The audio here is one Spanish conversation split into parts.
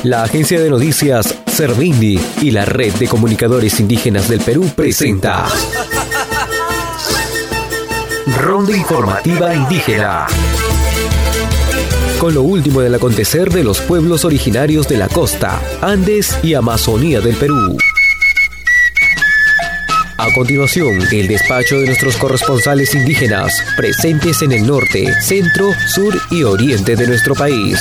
La agencia de noticias Servindi y la Red de Comunicadores Indígenas del Perú presenta Ronda Informativa Indígena, con lo último del acontecer de los pueblos originarios de la costa, Andes y Amazonía del Perú. A continuación, el despacho de nuestros corresponsales indígenas, presentes en el norte, centro, sur y oriente de nuestro país.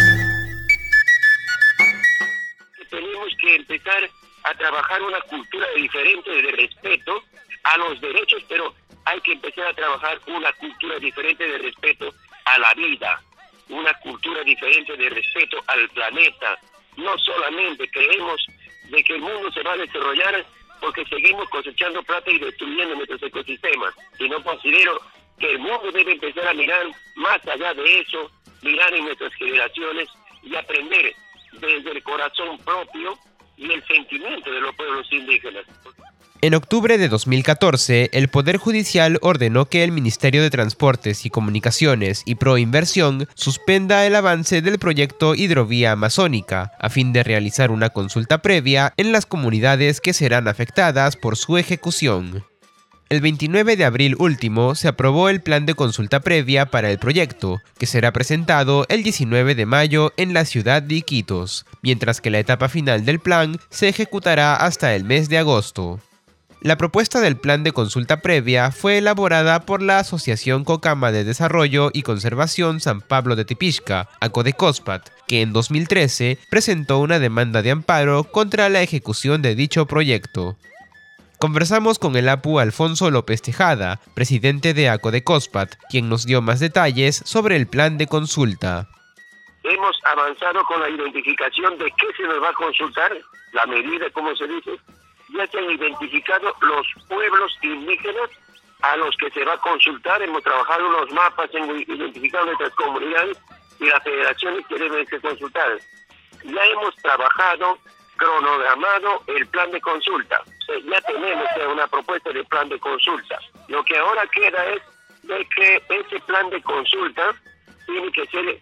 Tenemos que empezar a trabajar una cultura diferente de respeto a los derechos, pero hay que empezar a trabajar una cultura diferente de respeto a la vida, una cultura diferente de respeto al planeta. No solamente creemos de que el mundo se va a desarrollar porque seguimos cosechando plata y destruyendo nuestros ecosistemas, sino considero que el mundo debe empezar a mirar más allá de eso, mirar en nuestras generaciones y aprender desde el corazón propio y el sentimiento de los pueblos indígenas. En octubre de 2014, el Poder Judicial ordenó que el Ministerio de Transportes y Comunicaciones y Proinversión suspenda el avance del proyecto Hidrovía Amazónica, a fin de realizar una consulta previa en las comunidades que serán afectadas por su ejecución. El 29 de abril último se aprobó el plan de consulta previa para el proyecto, que será presentado el 19 de mayo en la ciudad de Iquitos, mientras que la etapa final del plan se ejecutará hasta el mes de agosto. La propuesta del plan de consulta previa fue elaborada por la Asociación Cocama de Desarrollo y Conservación San Pablo de Tipixca, ACODECOSPAT, que en 2013 presentó una demanda de amparo contra la ejecución de dicho proyecto. Conversamos con el APU Alfonso López Tejada, presidente de ACODECOSPAT, quien nos dio más detalles sobre el plan de consulta. Hemos avanzado con la identificación de qué se nos va a consultar, la medida, como se dice. Ya se han identificado los pueblos indígenas a los que se va a consultar. Hemos trabajado unos mapas, hemos identificado nuestras comunidades y las federaciones que deben ser consultadas. Ya hemos trabajado, cronogramado el plan de consulta. Ya tenemos una propuesta de plan de consulta. Lo que ahora queda es de que ese plan de consulta tiene que ser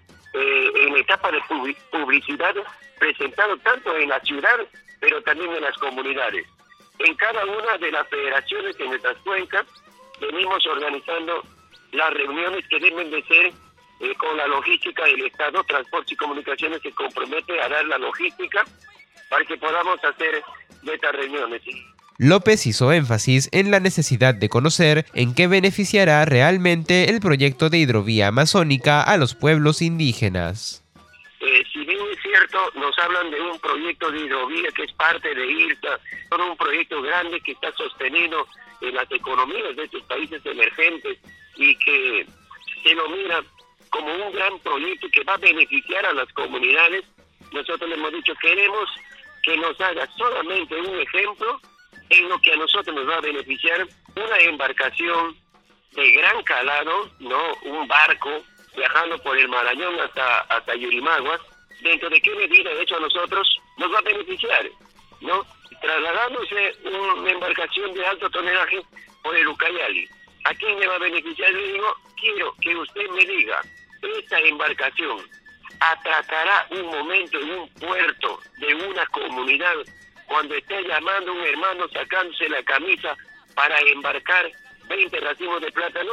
en etapa de publicidad presentado tanto en la ciudad, pero también en las comunidades. En cada una de las federaciones en nuestras cuencas venimos organizando las reuniones que deben de ser con la logística del Estado. Transportes y Comunicaciones se compromete a dar la logística para que podamos hacer estas reuniones. López hizo énfasis en la necesidad de conocer en qué beneficiará realmente el proyecto de hidrovía amazónica a los pueblos indígenas. Si bien es cierto, nos hablan de un proyecto de hidrovía que es parte de IRTA, un proyecto grande que está sostenido en las economías de estos países emergentes y que se lo mira como un gran proyecto que va a beneficiar a las comunidades. Nosotros le hemos dicho, queremos que nos haga solamente un ejemplo en lo que a nosotros nos va a beneficiar, una embarcación de gran calado, no un barco viajando por el Marañón hasta Yurimaguas. ¿Dentro de qué medida de hecho a nosotros nos va a beneficiar? ¿No? Trasladándose una embarcación de alto tonelaje por el Ucayali. ¿A quién le va a beneficiar? Le digo, quiero que usted me diga, esta embarcación atracará un momento en un puerto de una comunidad cuando esté llamando a un hermano sacándose la camisa para embarcar 20 racimos de plátano.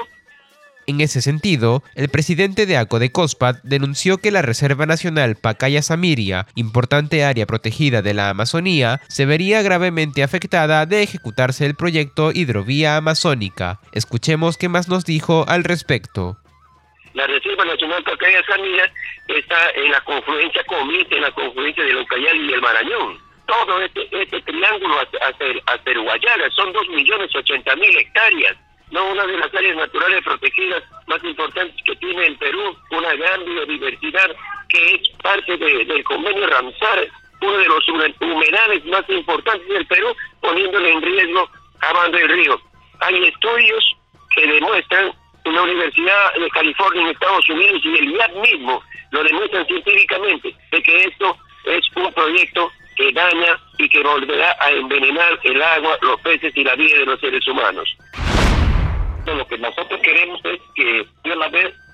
En ese sentido, el presidente de ACODECOSPAT denunció que la Reserva Nacional Pacaya-Samiria, importante área protegida de la Amazonía, se vería gravemente afectada de ejecutarse el proyecto Hidrovía Amazónica. Escuchemos qué más nos dijo al respecto. La Reserva Nacional Pacaya-Samiria está en la confluencia Comite, en la confluencia del Ucayali y el Marañón. Todo este triángulo hasta el Guayara son 2.080.000 hectáreas. No, una de las áreas naturales protegidas más importantes que tiene el Perú, una gran biodiversidad que es parte del convenio Ramsar, uno de los humedales más importantes del Perú, poniéndole en riesgo a Banda del Río. Hay estudios que demuestran, una universidad de California en Estados Unidos y el IAP mismo lo demuestran científicamente, de que esto es un proyecto que daña y que volverá a envenenar el agua, los peces y la vida de los seres humanos. Lo que nosotros queremos es que de una vez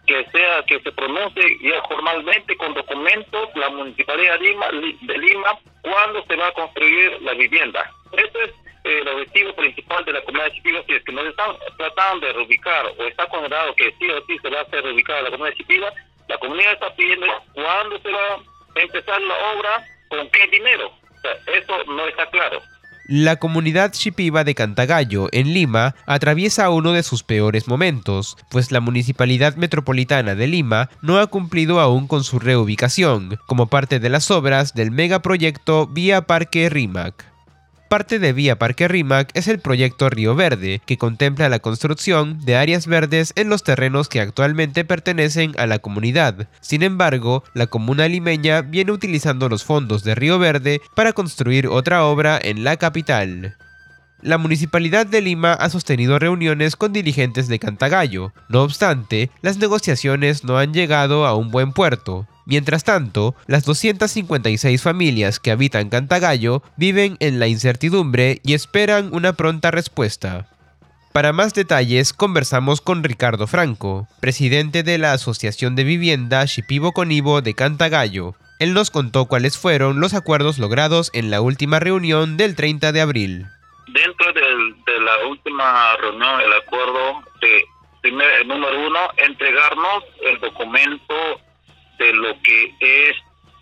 que se pronuncie ya formalmente con documentos la Municipalidad de Lima cuándo se va a construir la vivienda. Eso es el objetivo principal de la comunidad Shipibo. Si es que nos están tratando de reubicar o está condenado que sí o sí se va a hacer reubicada la comunidad Shipibo, la comunidad está pidiendo cuándo se va a empezar la obra, con qué dinero. O sea, eso no está claro. La comunidad Shipibo de Cantagallo, en Lima, atraviesa uno de sus peores momentos, pues la Municipalidad Metropolitana de Lima no ha cumplido aún con su reubicación, como parte de las obras del megaproyecto Vía Parque Rímac. Parte de Vía Parque Rímac es el proyecto Río Verde, que contempla la construcción de áreas verdes en los terrenos que actualmente pertenecen a la comunidad. Sin embargo, la comuna limeña viene utilizando los fondos de Río Verde para construir otra obra en la capital. La Municipalidad de Lima ha sostenido reuniones con dirigentes de Cantagallo. No obstante, las negociaciones no han llegado a un buen puerto. Mientras tanto, las 256 familias que habitan Cantagallo viven en la incertidumbre y esperan una pronta respuesta. Para más detalles, conversamos con Ricardo Franco, presidente de la Asociación de Vivienda Shipibo Conibo de Cantagallo. Él nos contó cuáles fueron los acuerdos logrados en la última reunión del 30 de abril. Dentro de la última reunión, el acuerdo número 1, entregarnos el documento de lo que es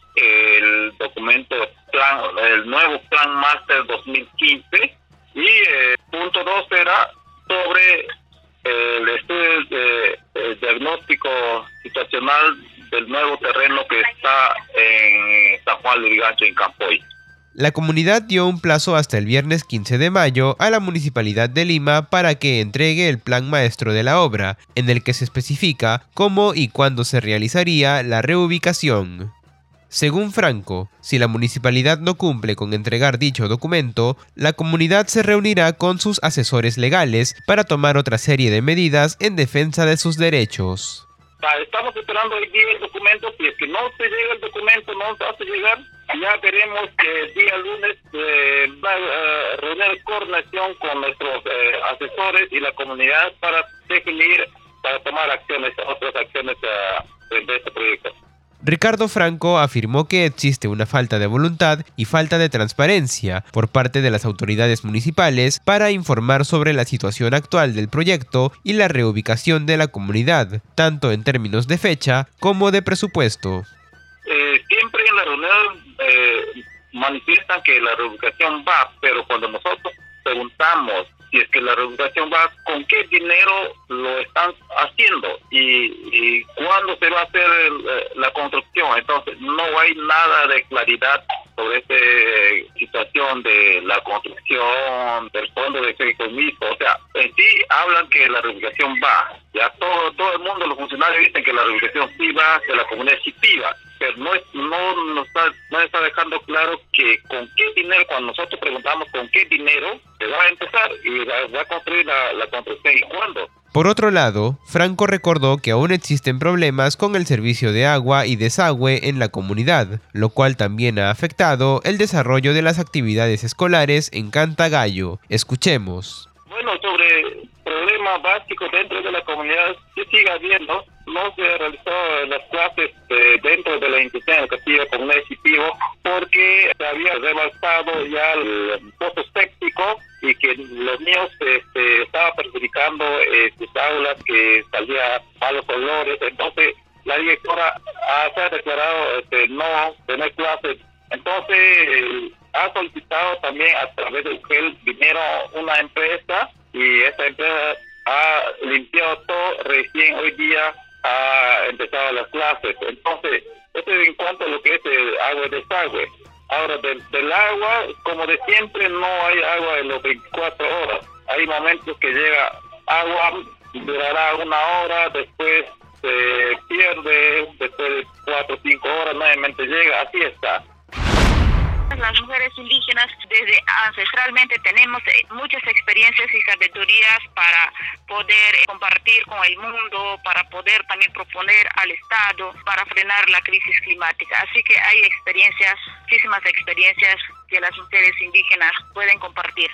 el documento el nuevo Plan Máster 2015, y punto 2 era sobre el estudio diagnóstico situacional del nuevo terreno que está en San Juan Lurigancho, en Campoy. La comunidad dio un plazo hasta el viernes 15 de mayo a la Municipalidad de Lima para que entregue el plan maestro de la obra, en el que se especifica cómo y cuándo se realizaría la reubicación. Según Franco, si la municipalidad no cumple con entregar dicho documento, la comunidad se reunirá con sus asesores legales para tomar otra serie de medidas en defensa de sus derechos. Estamos esperando hoy día el documento. Si es que no se llega el documento, no se hace llegar, ya veremos que el día lunes va a reunir coordinación con nuestros asesores y la comunidad para definir, para tomar otras acciones de este proyecto. Ricardo Franco afirmó que existe una falta de voluntad y falta de transparencia por parte de las autoridades municipales para informar sobre la situación actual del proyecto y la reubicación de la comunidad, tanto en términos de fecha como de presupuesto. Siempre en la reunión manifiestan que la reubicación va, pero cuando nosotros preguntamos si es que la reubicación va, ¿con qué dinero lo están haciendo? Y ¿cuándo se va a hacer la construcción? Entonces, no hay nada de claridad sobre esta situación de la construcción, del fondo de fideicomiso. O sea, en sí hablan que la reubicación va. Ya todo el mundo, los funcionarios dicen que la reubicación sí va, que la comunidad sí va. Pero no está dejando claro que con qué dinero, cuando nosotros preguntamos con qué dinero se va a empezar y va a construir la construcción y cuándo. Por otro lado, Franco recordó que aún existen problemas con el servicio de agua y desagüe en la comunidad, lo cual también ha afectado el desarrollo de las actividades escolares en Cantagallo. Escuchemos. Bueno, sobre problemas básicos dentro de la comunidad, sí sigue habiendo. No se realizó las clases dentro de la institución educativa comunidad Shipibo porque se había rebalsado ya el pozo séptico y que los niños estaba perjudicando sus aulas, que salía malos olores. Entonces la directora se ha declarado no tener clases. Entonces ha solicitado también a través de UGEL dinero una empresa, y esta empresa ha limpiado todo. Recién hoy día ha empezado las clases. Entonces, esto es en cuanto a lo que es el agua y desagüe. Ahora, del agua, como de siempre, no hay agua en las 24 horas. Hay momentos que llega agua, durará una hora, después se pierde, después de 4 o 5 horas nuevamente llega, así está. Las mujeres indígenas desde ancestralmente tenemos muchas experiencias y sabidurías para poder compartir con el mundo, para poder también proponer al Estado para frenar la crisis climática. Así que hay experiencias, muchísimas experiencias que las mujeres indígenas pueden compartir.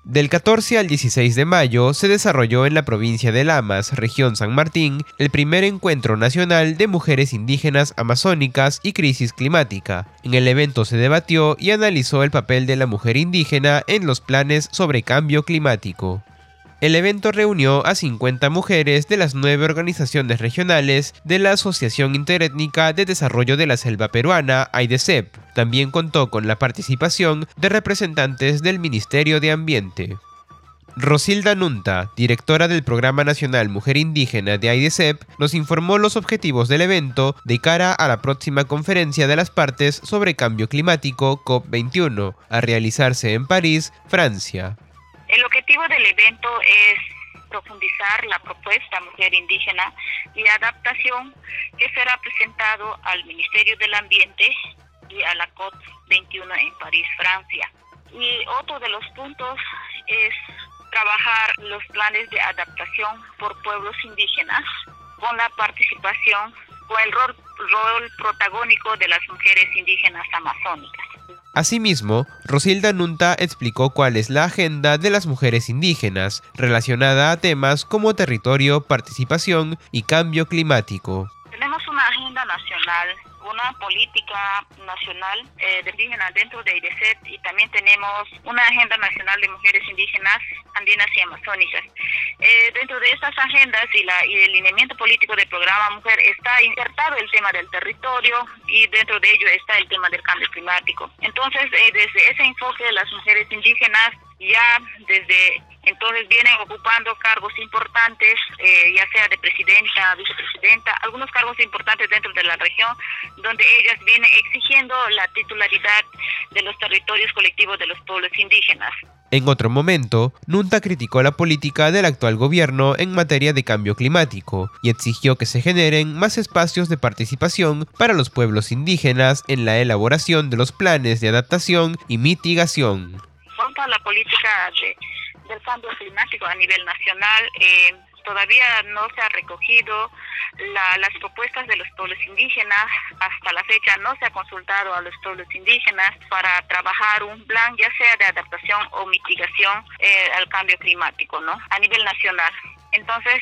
Del 14 al 16 de mayo se desarrolló en la provincia de Lamas, región San Martín, el primer encuentro nacional de mujeres indígenas amazónicas y crisis climática. En el evento se debatió y analizó el papel de la mujer indígena en los planes sobre cambio climático. El evento reunió a 50 mujeres de las 9 organizaciones regionales de la Asociación Interétnica de Desarrollo de la Selva Peruana, AIDESEP. También contó con la participación de representantes del Ministerio de Ambiente. Rosilda Nunta, directora del Programa Nacional Mujer Indígena de AIDESEP, nos informó los objetivos del evento de cara a la próxima conferencia de las partes sobre cambio climático COP21, a realizarse en París, Francia. El objetivo del evento es profundizar la propuesta Mujer Indígena y Adaptación que será presentado al Ministerio del Ambiente y a la COP21 en París, Francia. Y otro de los puntos es trabajar los planes de adaptación por pueblos indígenas con la participación, con el rol protagónico de las mujeres indígenas amazónicas. Asimismo, Rosilda Nunta explicó cuál es la agenda de las mujeres indígenas relacionada a temas como territorio, participación y cambio climático. Tenemos una agenda nacional, una política nacional de indígenas dentro de AIDESEP y también tenemos una agenda nacional de mujeres indígenas, andinas y amazónicas. Dentro de estas agendas y el lineamiento político del programa Mujer está insertado el tema del territorio y dentro de ello está el tema del cambio climático. Entonces, desde ese enfoque de las mujeres indígenas ya desde entonces vienen ocupando cargos importantes, ya sea de presidenta, vicepresidenta, algunos cargos importantes dentro de la región, donde ellas vienen exigiendo la titularidad de los territorios colectivos de los pueblos indígenas. En otro momento, Nunta criticó la política del actual gobierno en materia de cambio climático y exigió que se generen más espacios de participación para los pueblos indígenas en la elaboración de los planes de adaptación y mitigación. Cuanto a la política del cambio climático a nivel nacional, todavía no se ha recogido las propuestas de los pueblos indígenas. Hasta la fecha no se ha consultado a los pueblos indígenas para trabajar un plan, ya sea de adaptación o mitigación al cambio climático, ¿no? A nivel nacional. Entonces,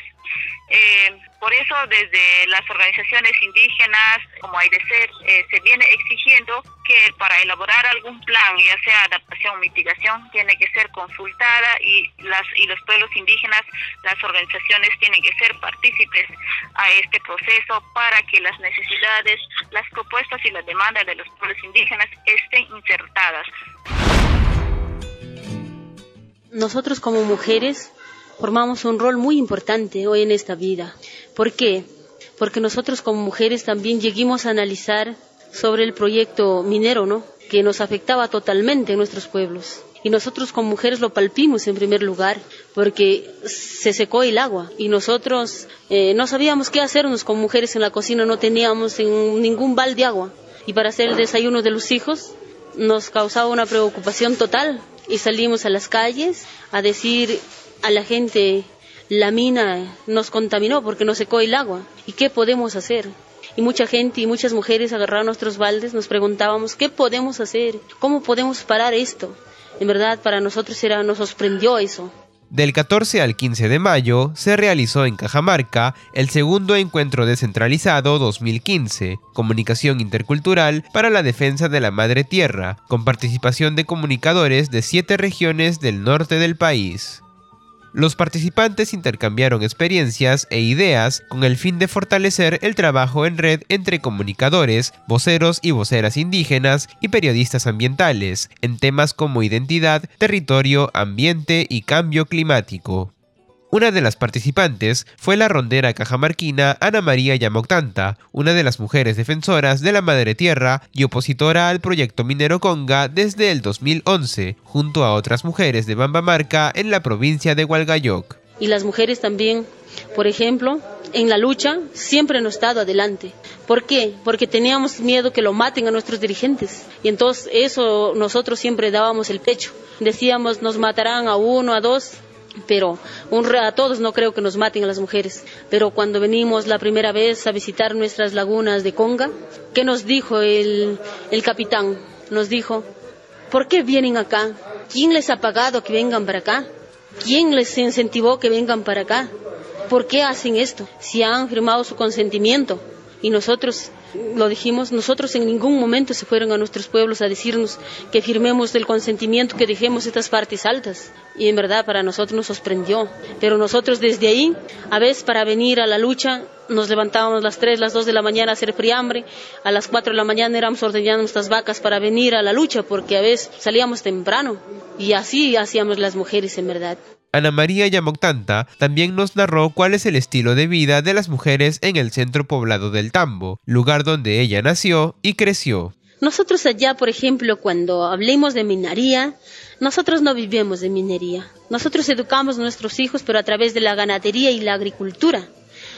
por eso desde las organizaciones indígenas como AIDESEP se viene exigiendo que para elaborar algún plan, ya sea adaptación o mitigación, tiene que ser consultada y los pueblos indígenas, las organizaciones tienen que ser partícipes a este proceso para que las necesidades, las propuestas y las demandas de los pueblos indígenas estén insertadas. Nosotros como mujeres formamos un rol muy importante hoy en esta vida. ¿Por qué? Porque nosotros como mujeres también llegamos a analizar sobre el proyecto minero, ¿no?, que nos afectaba totalmente en nuestros pueblos. Y nosotros como mujeres lo palpimos en primer lugar, porque se secó el agua y nosotros no sabíamos qué hacernos como mujeres en la cocina, no teníamos ningún balde de agua. Y para hacer el desayuno de los hijos nos causaba una preocupación total y salimos a las calles a decir a la gente: la mina nos contaminó porque nos secó el agua. ¿Y qué podemos hacer? Y mucha gente y muchas mujeres agarraron nuestros baldes, nos preguntábamos: ¿qué podemos hacer? ¿Cómo podemos parar esto? En verdad, para nosotros nos sorprendió eso. Del 14 al 15 de mayo se realizó en Cajamarca el segundo encuentro descentralizado 2015, Comunicación Intercultural para la Defensa de la Madre Tierra, con participación de comunicadores de 7 regiones del norte del país. Los participantes intercambiaron experiencias e ideas con el fin de fortalecer el trabajo en red entre comunicadores, voceros y voceras indígenas y periodistas ambientales en temas como identidad, territorio, ambiente y cambio climático. Una de las participantes fue la rondera cajamarquina Ana María Yamoctanta, una de las mujeres defensoras de la Madre Tierra y opositora al proyecto minero Conga desde el 2011, junto a otras mujeres de Bambamarca en la provincia de Hualgayoc. Y las mujeres también, por ejemplo, en la lucha siempre hemos estado adelante. ¿Por qué? Porque teníamos miedo que lo maten a nuestros dirigentes. Y entonces eso nosotros siempre dábamos el pecho. Decíamos: nos matarán a 1, a 2... pero a todos no creo que nos maten a las mujeres. Pero cuando venimos la primera vez a visitar nuestras lagunas de Conga, ¿qué nos dijo el capitán? Nos dijo: ¿por qué vienen acá? ¿Quién les ha pagado que vengan para acá? ¿Quién les incentivó que vengan para acá? ¿Por qué hacen esto? Si han firmado su consentimiento y nosotros lo dijimos, nosotros en ningún momento se fueron a nuestros pueblos a decirnos que firmemos el consentimiento, que dejemos estas partes altas. Y en verdad para nosotros nos sorprendió. Pero nosotros desde ahí, a veces para venir a la lucha, nos levantábamos a las 3, las 2 de la mañana a hacer friambre, a las 4 de la mañana éramos ordeñando nuestras vacas para venir a la lucha, porque a veces salíamos temprano. Y así hacíamos las mujeres en verdad. Ana María Yamoctanta también nos narró cuál es el estilo de vida de las mujeres en el centro poblado del Tambo, lugar donde ella nació y creció. Nosotros allá, por ejemplo, cuando hablemos de minería, nosotros no vivimos de minería. Nosotros educamos a nuestros hijos, pero a través de la ganadería y la agricultura.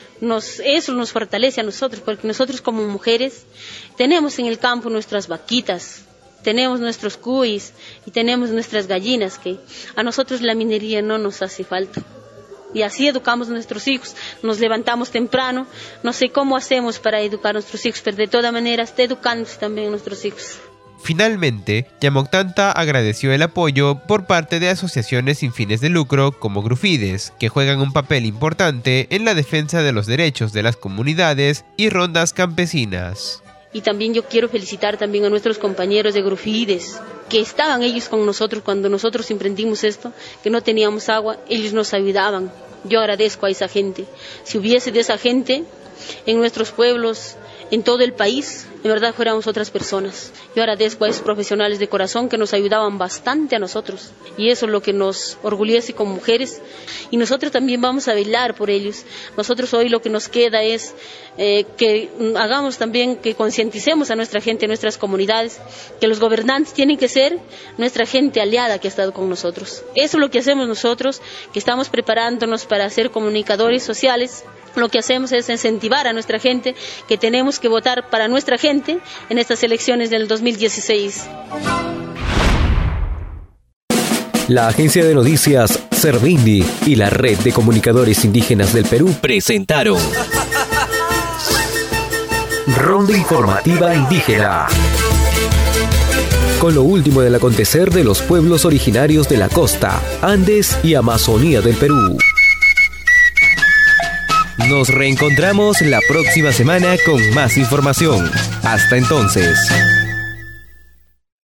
Eso nos fortalece a nosotros, porque nosotros como mujeres tenemos en el campo nuestras vaquitas, tenemos nuestros cuis y tenemos nuestras gallinas, que a nosotros la minería no nos hace falta. Y así educamos a nuestros hijos, nos levantamos temprano, no sé cómo hacemos para educar a nuestros hijos, pero de todas maneras está educándose también a nuestros hijos. Finalmente, Yamoctanta agradeció el apoyo por parte de asociaciones sin fines de lucro como Grufides, que juegan un papel importante en la defensa de los derechos de las comunidades y rondas campesinas. Y también yo quiero felicitar también a nuestros compañeros de Grufides, que estaban ellos con nosotros cuando nosotros emprendimos esto, que no teníamos agua, ellos nos ayudaban. Yo agradezco a esa gente. Si hubiese de esa gente en nuestros pueblos, en todo el país, en verdad fuéramos otras personas. Yo agradezco a esos profesionales de corazón que nos ayudaban bastante a nosotros. Y eso es lo que nos orgullece como mujeres. Y nosotros también vamos a velar por ellos. Nosotros hoy lo que nos queda es que hagamos también, que concienticemos a nuestra gente, a nuestras comunidades, que los gobernantes tienen que ser nuestra gente aliada que ha estado con nosotros. Eso es lo que hacemos nosotros, que estamos preparándonos para ser comunicadores sociales. Lo que hacemos es incentivar a nuestra gente, que tenemos que votar para nuestra gente en estas elecciones del 2016. La agencia de noticias Servindi y la Red de Comunicadores Indígenas del Perú presentaron Ronda Informativa Indígena, con lo último del acontecer de los pueblos originarios de la costa, Andes y Amazonía del Perú. Nos reencontramos la próxima semana con más información. Hasta entonces.